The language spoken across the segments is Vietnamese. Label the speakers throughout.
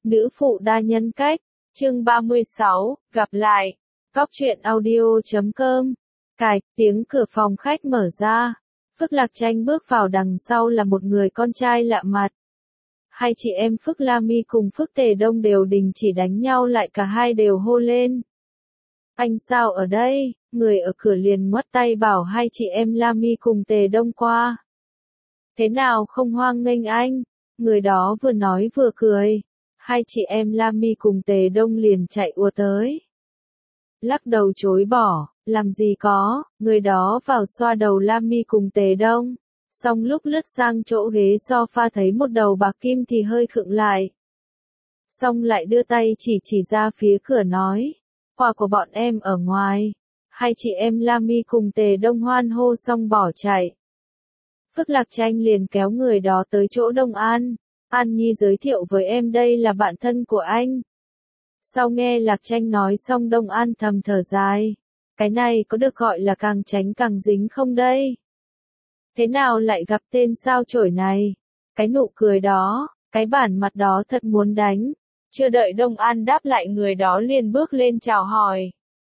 Speaker 1: Nữ phụ đa nhân cách, chương 36, gặp lại. Góc truyện audio.com. Cài, tiếng cửa phòng khách mở ra. Phước Lạc Tranh bước vào, đằng sau là một người con trai lạ mặt. Hai chị em Phước La Mi cùng Phước Tề Đông đều đình chỉ đánh nhau lại, cả hai đều hô lên. Anh sao ở đây? Người ở cửa liền ngoắt tay bảo hai chị em La Mi cùng Tề Đông qua. Thế nào không hoan nghênh anh? Người đó vừa nói vừa cười. Hai chị em La Mi cùng Tề Đông liền chạy ùa tới. Lắc đầu chối bỏ, làm gì có, người đó vào xoa đầu La Mi cùng Tề Đông. Xong lúc lướt sang chỗ ghế sofa thấy một đầu bạc kim thì hơi khựng lại. Xong lại đưa tay chỉ ra phía cửa nói, quà của bọn em ở ngoài. Hai chị em La Mi cùng Tề Đông hoan hô xong bỏ chạy. Phước Lạc Tranh liền kéo người đó tới chỗ Đông An. An Nhi giới thiệu với em đây là bạn thân của anh. Sau nghe Lạc Tranh nói xong, Đông An thầm thở dài. Cái này có được gọi là càng tránh càng dính không đây? Thế nào lại gặp tên sao chổi này? Cái nụ cười đó, cái bản mặt đó thật muốn đánh. Chưa đợi Đông An đáp lại, người đó liền bước lên chào hỏi.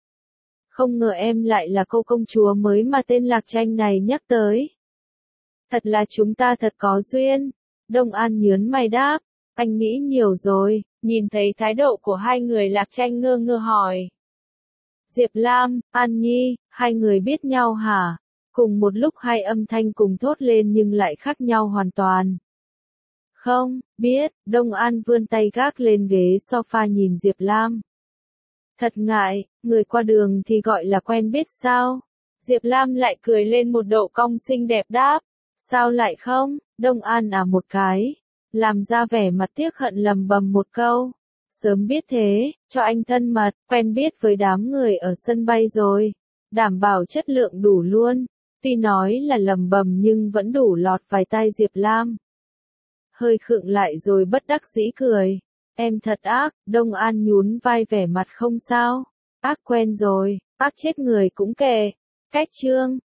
Speaker 1: Không ngờ em lại là cô công chúa mới mà tên Lạc Tranh này nhắc tới. Thật là chúng ta thật có duyên. Đông An nhớn mày đáp, anh nghĩ nhiều rồi. Nhìn thấy thái độ của hai người, Lạc Tranh ngơ ngơ hỏi. Diệp Lam, An Nhi, hai người biết nhau hả? Cùng một lúc hai âm thanh cùng thốt lên nhưng lại khác nhau hoàn toàn. Không, biết. Đông An vươn tay gác lên ghế sofa nhìn Diệp Lam. Thật ngại, người qua đường thì gọi là quen biết sao? Diệp Lam lại cười lên một độ cong xinh đẹp đáp. Sao lại không? Đông An một cái. Làm ra vẻ mặt tiếc hận, lầm bầm một câu. Sớm biết thế, cho anh thân mật, quen biết với đám người ở sân bay rồi. Đảm bảo chất lượng đủ luôn. Tuy nói là lầm bầm nhưng vẫn đủ lọt vài tai Diệp Lam. Hơi khựng lại rồi bất đắc dĩ cười. Em thật ác. Đông An nhún vai vẻ mặt không sao. Ác quen rồi, ác chết người cũng kệ. Cách chương.